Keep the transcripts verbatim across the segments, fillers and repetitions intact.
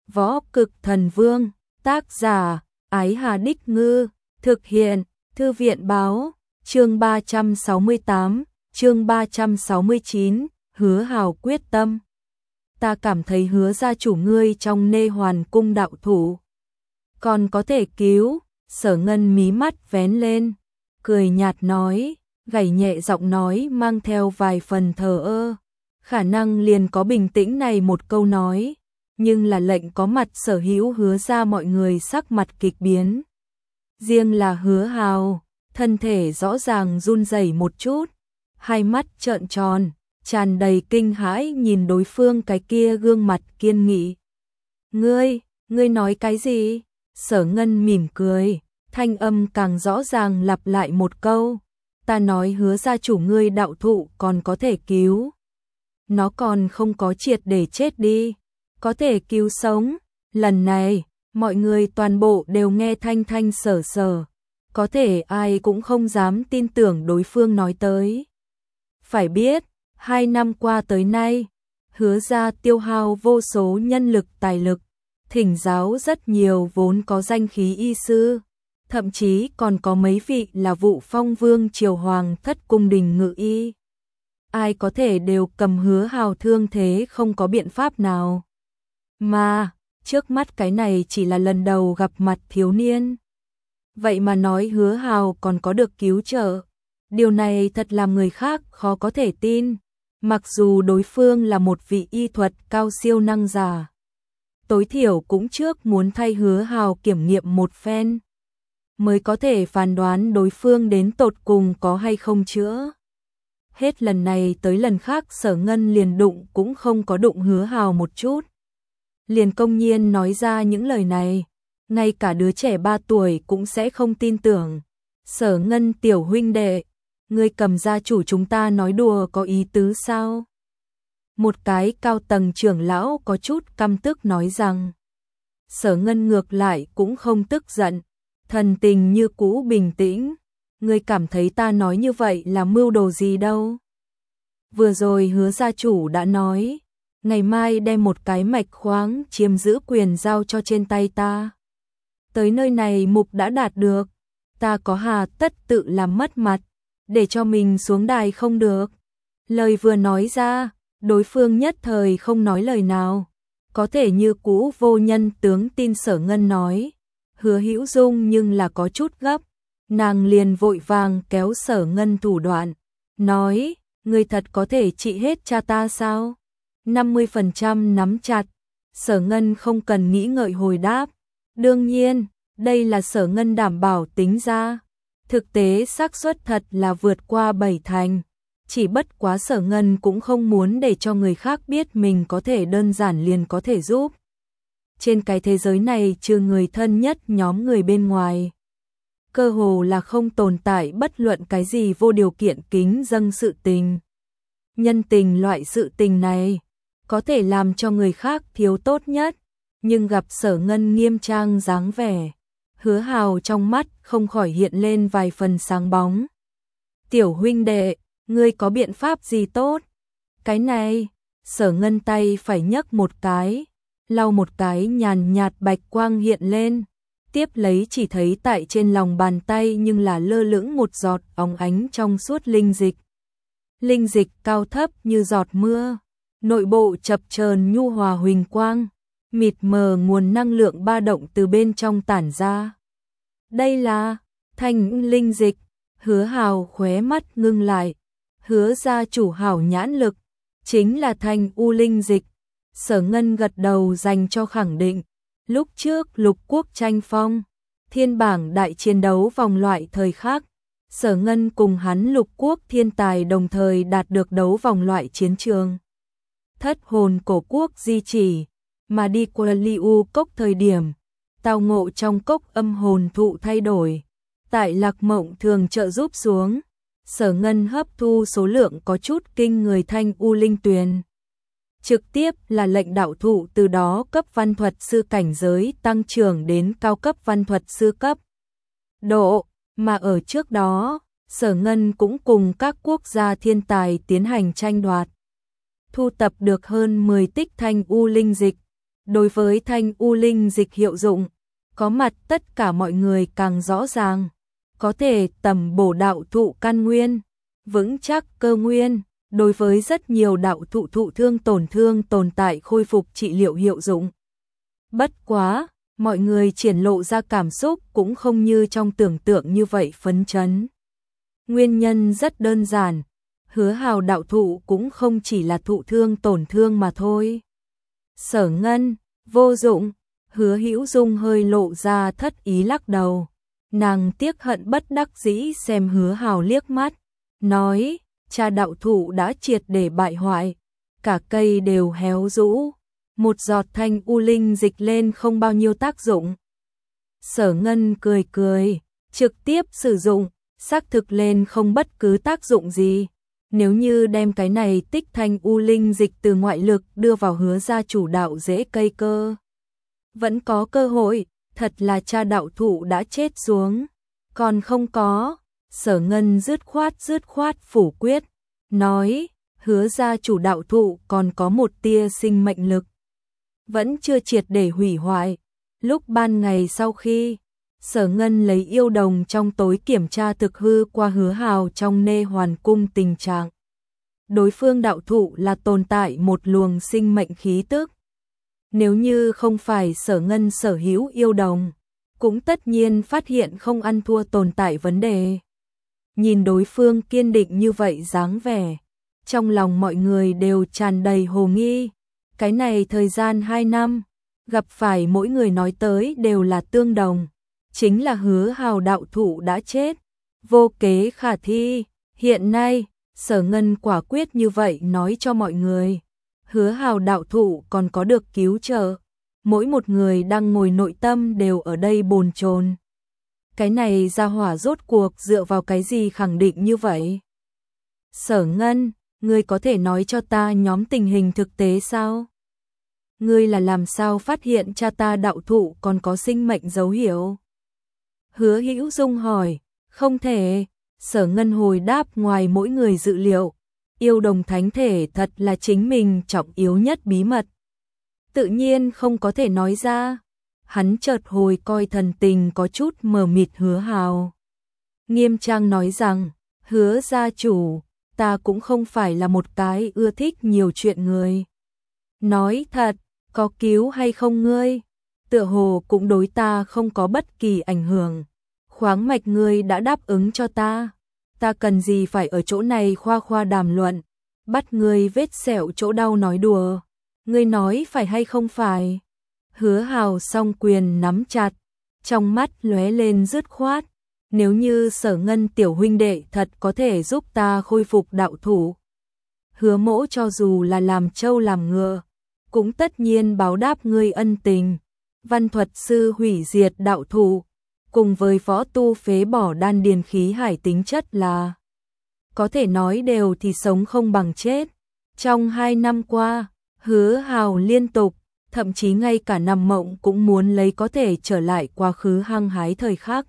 Võ Cực Thần Vương, tác giả, Ái Hà Đích Ngư, thực hiện, Thư viện Báo, chương ba trăm sáu mươi tám, chương ba trăm sáu mươi chín, Hứa Hào quyết tâm. Ta cảm thấy Hứa gia chủ ngươi trong Nê Hoàn cung đạo thủ còn có thể cứu. Sở Ngân mí mắt vén lên, cười nhạt nói, gảy nhẹ giọng nói mang theo vài phần thờ ơ. Khả năng liền có bình tĩnh này một câu nói, nhưng là lệnh có mặt sở hữu Hứa gia mọi người sắc mặt kịch biến. Riêng là Hứa Hào, thân thể rõ ràng run rẩy một chút, hai mắt trợn tròn, tràn đầy kinh hãi nhìn đối phương cái kia gương mặt kiên nghị. Ngươi, ngươi nói cái gì? Sở Ngân mỉm cười, thanh âm càng rõ ràng lặp lại một câu. Ta nói Hứa gia chủ ngươi đạo thụ còn có thể cứu. Nó còn không có triệt để chết đi, có thể cứu sống. Lần này, mọi người toàn bộ đều nghe thanh thanh sở sở. Có thể ai cũng không dám tin tưởng đối phương nói tới. Phải biết, hai năm qua tới nay, Hứa gia tiêu hao vô số nhân lực tài lực, thỉnh giáo rất nhiều vốn có danh khí y sư, thậm chí còn có mấy vị là Vụ Phong Vương triều hoàng thất cung đình ngự y. Ai có thể đều cầm Hứa Hào thương thế không có biện pháp nào. Mà, trước mắt cái này chỉ là lần đầu gặp mặt thiếu niên. Vậy mà nói Hứa Hào còn có được cứu trợ. Điều này thật làm người khác khó có thể tin. Mặc dù đối phương là một vị y thuật cao siêu năng giả, tối thiểu cũng trước muốn thay Hứa Hào kiểm nghiệm một phen, mới có thể phán đoán đối phương đến tột cùng có hay không chữa. Hết lần này tới lần khác Sở Ngân liền đụng cũng không có đụng Hứa Hào một chút. Liền công nhiên nói ra những lời này, ngay cả đứa trẻ ba tuổi cũng sẽ không tin tưởng. Sở Ngân tiểu huynh đệ, ngươi cầm gia chủ chúng ta nói đùa có ý tứ sao? Một cái cao tầng trưởng lão có chút căm tức nói rằng. Sở Ngân ngược lại cũng không tức giận, thần tình như cũ bình tĩnh. Ngươi cảm thấy ta nói như vậy là mưu đồ gì đâu? Vừa rồi Hứa gia chủ đã nói, ngày mai đem một cái mạch khoáng chiếm giữ quyền giao cho trên tay ta. Tới nơi này mục đã đạt được, ta có hà tất tự làm mất mặt, để cho mình xuống đài không được. Lời vừa nói ra, đối phương nhất thời không nói lời nào, có thể như cũ vô nhân tướng tin Sở Ngân nói. Hứa Hữu Dung nhưng là có chút gấp, nàng liền vội vàng kéo Sở Ngân thủ đoạn, nói, ngươi thật có thể trị hết cha ta sao? năm mươi phần trăm nắm chặt. Sở Ngân không cần nghĩ ngợi hồi đáp, đương nhiên, đây là Sở Ngân đảm bảo tính ra. Thực tế xác suất thật là vượt qua bảy thành, chỉ bất quá Sở Ngân cũng không muốn để cho người khác biết mình có thể đơn giản liền có thể giúp. Trên cái thế giới này trừ người thân nhất nhóm người bên ngoài, cơ hồ là không tồn tại bất luận cái gì vô điều kiện kính dâng sự tình. Nhân tình loại sự tình này, có thể làm cho người khác thiếu tốt nhất, nhưng gặp Sở Ngân nghiêm trang dáng vẻ, Hứa Hào trong mắt không khỏi hiện lên vài phần sáng bóng. Tiểu huynh đệ, ngươi có biện pháp gì tốt? Cái này, Sở Ngân tay phải nhấc một cái, lau một cái nhàn nhạt bạch quang hiện lên, tiếp lấy chỉ thấy tại trên lòng bàn tay nhưng là lơ lửng một giọt óng ánh trong suốt linh dịch. Linh dịch cao thấp như giọt mưa, nội bộ chập chờn nhu hòa huỳnh quang, mịt mờ nguồn năng lượng ba động từ bên trong tản ra. Đây là thanh linh dịch. Hứa Hào khóe mắt ngưng lại, Hứa gia chủ hảo nhãn lực, chính là thanh u linh dịch. Sở Ngân gật đầu dành cho khẳng định. Lúc trước lục quốc tranh phong, thiên bảng đại chiến đấu vòng loại thời khắc, Sở Ngân cùng hắn lục quốc thiên tài đồng thời đạt được đấu vòng loại chiến trường. Thất hồn cổ quốc di chỉ, mà đi qua Liu cốc thời điểm, tao ngộ trong cốc âm hồn thụ thay đổi. Tại Lạc Mộng thường trợ giúp xuống, Sở Ngân hấp thu số lượng có chút kinh người thanh u linh tuyền. Trực tiếp là lệnh đạo thụ từ đó cấp văn thuật sư cảnh giới tăng trưởng đến cao cấp văn thuật sư cấp độ, mà ở trước đó, Sở Ngân cũng cùng các quốc gia thiên tài tiến hành tranh đoạt. Thu tập được hơn mười tích thanh u linh dịch, Đối với thanh u linh dịch hiệu dụng, có mặt tất cả mọi người càng rõ ràng, có thể tầm bổ đạo thụ căn nguyên, vững chắc cơ nguyên, đối với rất nhiều đạo thụ thụ thương tổn thương tồn tại khôi phục trị liệu hiệu dụng. Bất quá, mọi người triển lộ ra cảm xúc cũng không như trong tưởng tượng như vậy phấn chấn. Nguyên nhân rất đơn giản, Hứa Hào đạo thụ cũng không chỉ là thụ thương tổn thương mà thôi. Sở Ngân, vô dụng, Hứa Hữu Dung hơi lộ ra thất ý lắc đầu. Nàng tiếc hận bất đắc dĩ xem Hứa Hào liếc mắt, nói, cha đạo thụ đã triệt để bại hoại, cả cây đều héo rũ, một giọt thanh u linh dịch lên không bao nhiêu tác dụng. Sở Ngân cười cười, trực tiếp sử dụng, xác thực lên không bất cứ tác dụng gì. Nếu như đem cái này tích thanh u linh dịch từ ngoại lực đưa vào Hứa gia chủ đạo rễ cây cơ, vẫn có cơ hội, thật là cha đạo thụ đã chết xuống. Còn không có, Sở Ngân dứt khoát dứt khoát phủ quyết, nói, Hứa gia chủ đạo thụ còn có một tia sinh mệnh lực, vẫn chưa triệt để hủy hoại. Lúc ban ngày sau khi Sở Ngân lấy yêu đồng trong tối kiểm tra thực hư qua Hứa Hào trong nê hoàn cung tình trạng, đối phương đạo thụ là tồn tại một luồng sinh mệnh khí tức. Nếu như không phải Sở Ngân sở hữu yêu đồng, cũng tất nhiên phát hiện không ăn thua tồn tại vấn đề. Nhìn đối phương kiên định như vậy dáng vẻ, trong lòng mọi người đều tràn đầy hồ nghi. Cái này thời gian hai năm, gặp phải mỗi người nói tới đều là tương đồng, chính là Hứa Hào đạo thụ đã chết, vô kế khả thi. Hiện nay, Sở Ngân quả quyết như vậy nói cho mọi người, Hứa Hào đạo thụ còn có được cứu trợ. Mỗi một người đang ngồi nội tâm đều ở đây bồn chồn. Cái này ra hỏa rốt cuộc dựa vào cái gì khẳng định như vậy? Sở Ngân, ngươi có thể nói cho ta nhóm tình hình thực tế sao? Ngươi là làm sao phát hiện cha ta đạo thụ còn có sinh mệnh dấu hiệu? Hứa Hữu Dung hỏi. Không thể. Sở Ngân hồi đáp, ngoài mỗi người dự liệu, yêu đồng thánh thể thật là chính mình trọng yếu nhất bí mật, tự nhiên không có thể nói ra. Hắn chợt hồi coi thần tình có chút mờ mịt Hứa Hào, nghiêm trang nói rằng, Hứa gia chủ, ta cũng không phải là một cái ưa thích nhiều chuyện người. Nói thật, có cứu hay không ngươi, tựa hồ cũng đối ta không có bất kỳ ảnh hưởng. Khoáng mạch ngươi đã đáp ứng cho ta, ta cần gì phải ở chỗ này khoa khoa đàm luận, bắt ngươi vết sẹo chỗ đau nói đùa. Ngươi nói phải hay không phải? Hứa Hào song quyền nắm chặt, trong mắt lóe lên dứt khoát. Nếu như Sở Ngân tiểu huynh đệ thật có thể giúp ta khôi phục đạo thủ, Hứa mỗ cho dù là làm trâu làm ngựa, cũng tất nhiên báo đáp ngươi ân tình. Văn thuật sư hủy diệt đạo thủ, cùng với võ tu phế bỏ đan điền khí hải tính chất là, có thể nói đều thì sống không bằng chết. Trong hai năm qua, Hứa Hào liên tục, thậm chí ngay cả nằm mộng cũng muốn lấy có thể trở lại quá khứ hăng hái thời khắc.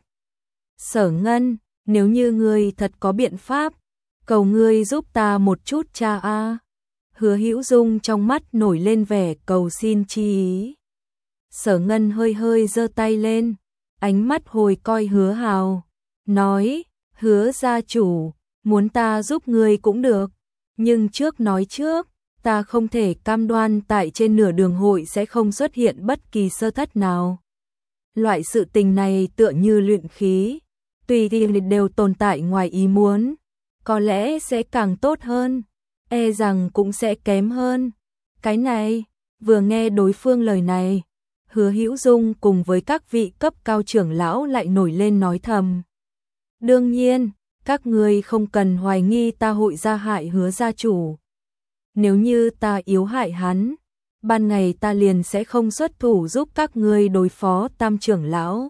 Sở Ngân, nếu như ngươi thật có biện pháp, cầu ngươi giúp ta một chút cha a. Hứa Hữu Dung trong mắt nổi lên vẻ cầu xin chi ý. Sở Ngân hơi hơi giơ tay lên, ánh mắt hồi coi Hứa Hào, nói, Hứa gia chủ, muốn ta giúp ngươi cũng được, nhưng trước nói trước, ta không thể cam đoan tại trên nửa đường hội sẽ không xuất hiện bất kỳ sơ thất nào. Loại sự tình này tựa như luyện khí, tùy thì đều tồn tại ngoài ý muốn, có lẽ sẽ càng tốt hơn, e rằng cũng sẽ kém hơn. Cái này, vừa nghe đối phương lời này, Hứa Hữu Dung cùng với các vị cấp cao trưởng lão lại nổi lên nói thầm. Đương nhiên, các ngươi không cần hoài nghi ta hội ra hại Hứa gia chủ. Nếu như ta yếu hại hắn, ban ngày ta liền sẽ không xuất thủ giúp các ngươi đối phó tam trưởng lão.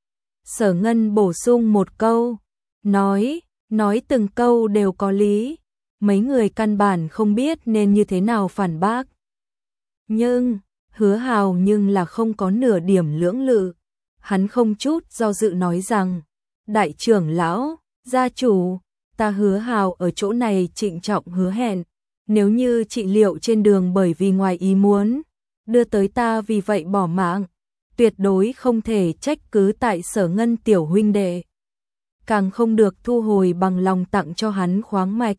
Sở Ngân bổ sung một câu, nói, nói từng câu đều có lý, mấy người căn bản không biết nên như thế nào phản bác. Nhưng, Hứa Hào nhưng là không có nửa điểm lưỡng lự, hắn không chút do dự nói rằng, đại trưởng lão, gia chủ, ta Hứa Hào ở chỗ này trịnh trọng hứa hẹn, nếu như trị liệu trên đường bởi vì ngoài ý muốn, đưa tới ta vì vậy bỏ mạng, tuyệt đối không thể trách cứ tại Sở Ngân tiểu huynh đệ, càng không được thu hồi bằng lòng tặng cho hắn khoáng mạch.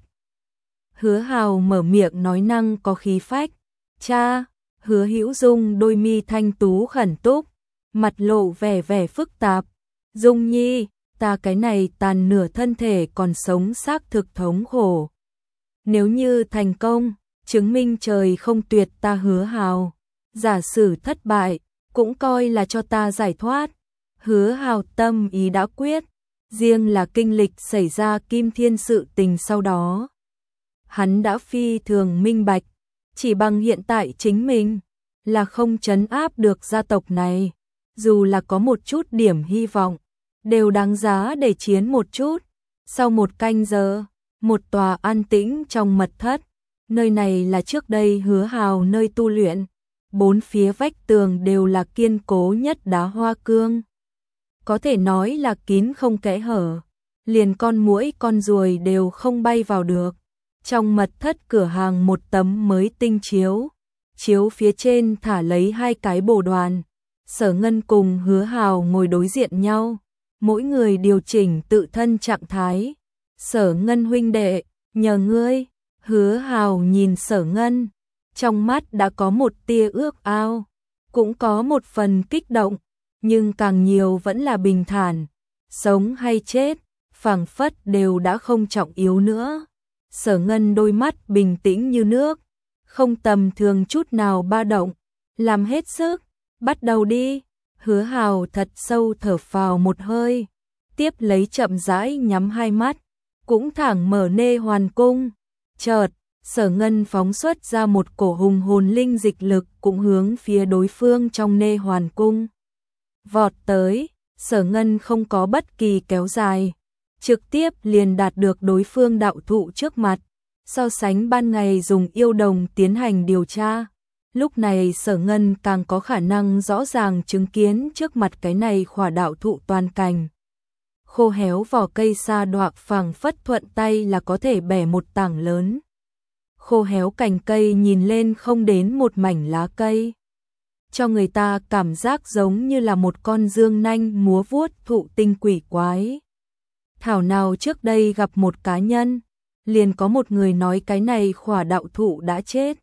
Hứa Hào mở miệng nói năng có khí phách. Cha, Hứa Hữu Dung đôi mi thanh tú khẩn túc, mặt lộ vẻ vẻ phức tạp. Dung Nhi, ta cái này tàn nửa thân thể còn sống xác thực thống khổ. Nếu như thành công, chứng minh trời không tuyệt ta Hứa Hào. Giả sử thất bại, cũng coi là cho ta giải thoát. Hứa Hào tâm ý đã quyết, riêng là kinh lịch xảy ra Kim Thiên sự tình sau đó. Hắn đã phi thường minh bạch, chỉ bằng hiện tại chính mình là không trấn áp được gia tộc này, dù là có một chút điểm hy vọng, đều đáng giá để chiến một chút. Sau một canh giờ, một tòa an tĩnh trong mật thất, nơi này là trước đây Hứa Hào nơi tu luyện, bốn phía vách tường đều là kiên cố nhất đá hoa cương. Có thể nói là kín không kẽ hở, liền con muỗi con ruồi đều không bay vào được. Trong mật thất cửa hàng một tấm mới tinh chiếu, chiếu phía trên thả lấy hai cái bồ đoàn. Sở Ngân cùng Hứa Hào ngồi đối diện nhau, mỗi người điều chỉnh tự thân trạng thái. Sở Ngân huynh đệ, nhờ ngươi. Hứa Hào nhìn Sở Ngân, trong mắt đã có một tia ước ao, cũng có một phần kích động, nhưng càng nhiều vẫn là bình thản. Sống hay chết, phảng phất đều đã không trọng yếu nữa. Sở Ngân đôi mắt bình tĩnh như nước, không tầm thường chút nào ba động. Làm hết sức, bắt đầu đi. Hứa Hào thật sâu thở phào một hơi, tiếp lấy chậm rãi nhắm hai mắt, cũng thẳng mở nê hoàn cung. Chợt, Sở Ngân phóng xuất ra một cổ hùng hồn linh dịch lực, cũng hướng phía đối phương trong nê hoàn cung vọt tới. Sở Ngân không có bất kỳ kéo dài, trực tiếp liền đạt được đối phương đạo thụ trước mặt. So sánh ban ngày dùng yêu đồng tiến hành điều tra, lúc này Sở Ngân càng có khả năng rõ ràng chứng kiến trước mặt cái này khỏa đạo thụ toàn cành khô héo, vỏ cây sa đoạc phẳng phất thuận tay là có thể bẻ một tảng lớn. Khô héo cành cây nhìn lên không đến một mảnh lá cây, cho người ta cảm giác giống như là một con dương nanh múa vuốt thụ tinh quỷ quái. Thảo nào trước đây gặp một cá nhân, liền có một người nói cái này khỏa đạo thụ đã chết.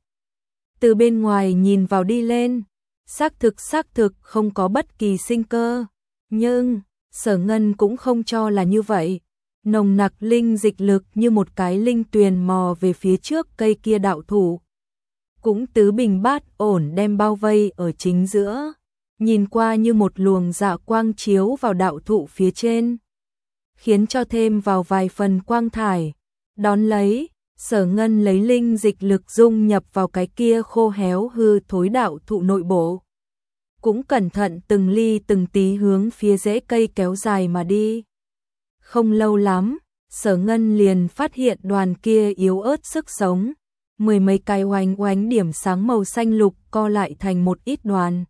Từ bên ngoài nhìn vào đi lên, xác thực xác thực không có bất kỳ sinh cơ. Nhưng, Sở Ngân cũng không cho là như vậy. Nồng nặc linh dịch lực như một cái linh tuyền mò về phía trước cây kia đạo thụ, cũng tứ bình bát ổn đem bao vây ở chính giữa, nhìn qua như một luồng dạ quang chiếu vào đạo thụ phía trên, khiến cho thêm vào vài phần quang thải. Đón lấy, Sở Ngân lấy linh dịch lực dung nhập vào cái kia khô héo hư thối đạo thụ nội bộ, cũng cẩn thận từng ly từng tí hướng phía rễ cây kéo dài mà đi. Không lâu lắm, Sở Ngân liền phát hiện đoàn kia yếu ớt sức sống, mười mấy cái oánh oánh điểm sáng màu xanh lục co lại thành một ít đoàn,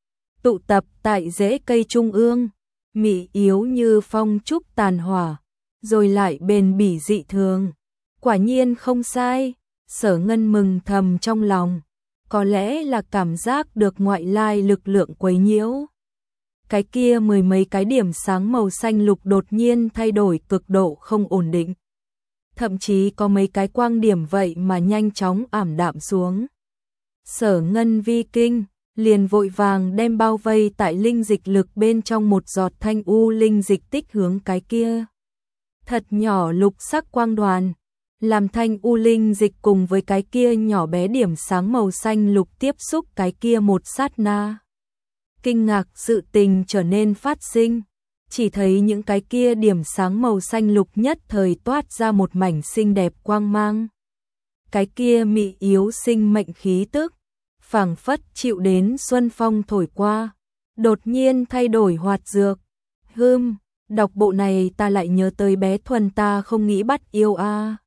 tụ tập tại rễ cây trung ương, mị yếu như phong trúc tàn hỏa, rồi lại bền bỉ dị thường. Quả nhiên không sai, Sở Ngân mừng thầm trong lòng, có lẽ là cảm giác được ngoại lai lực lượng quấy nhiễu. Cái kia mười mấy cái điểm sáng màu xanh lục đột nhiên thay đổi cực độ không ổn định. Thậm chí có mấy cái quang điểm vậy mà nhanh chóng ảm đạm xuống. Sở Ngân vi kinh, liền vội vàng đem bao vây tại linh dịch lực bên trong một giọt thanh u linh dịch tích hướng cái kia thật nhỏ lục sắc quang đoàn, làm thanh u linh dịch cùng với cái kia nhỏ bé điểm sáng màu xanh lục tiếp xúc cái kia một sát na. Kinh ngạc sự tình trở nên phát sinh, chỉ thấy những cái kia điểm sáng màu xanh lục nhất thời toát ra một mảnh xinh đẹp quang mang. Cái kia mị yếu sinh mệnh khí tức, phảng phất chịu đến xuân phong thổi qua, đột nhiên thay đổi hoạt dược. Hừm, đọc bộ này ta lại nhớ tới bé Thuần ta không nghĩ bắt yêu a. À.